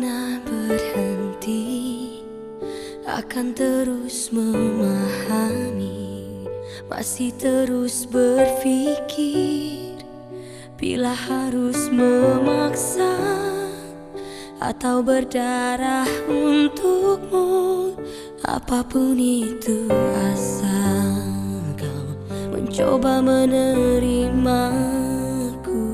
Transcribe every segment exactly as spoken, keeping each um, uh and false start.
pernah berhenti, akan terus memahami, masih terus berpikir. Bila harus memaksa atau berdarah untukmu, apapun itu asal kau mencoba menerimaku.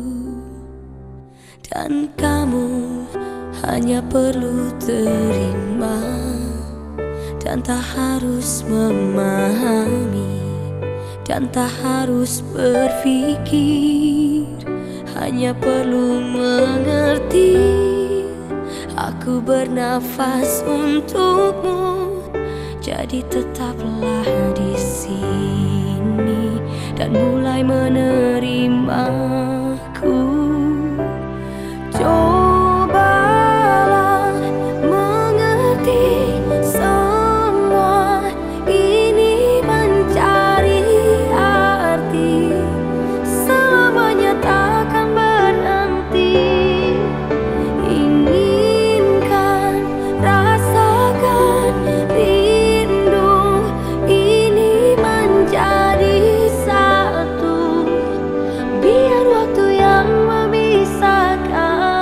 Dan kamu hanya perlu terima dan tak harus memahami, dan tak harus berpikir, hanya perlu mengerti. Aku bernafas untukmu, jadi tetaplah di sini dan mulai menerimaku. Cobalah mengerti, semua ini mencari arti, selamanya takkan berhenti. Inginkan, rasakan rindu ini menjadi satu, biar waktu yang memisahkan.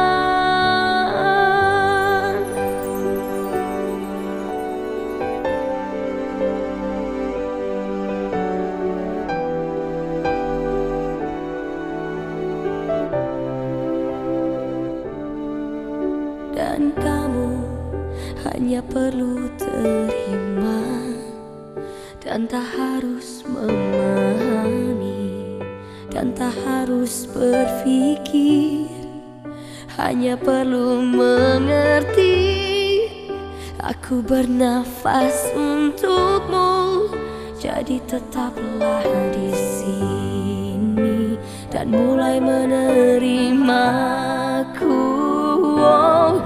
Dan kamu hanya perlu terima dan tak harus memahami, dan tak harus berpikir, hanya perlu mengerti. Aku bernafas untukmu, jadi tetaplah di sini dan mulai menerimaku. Oh,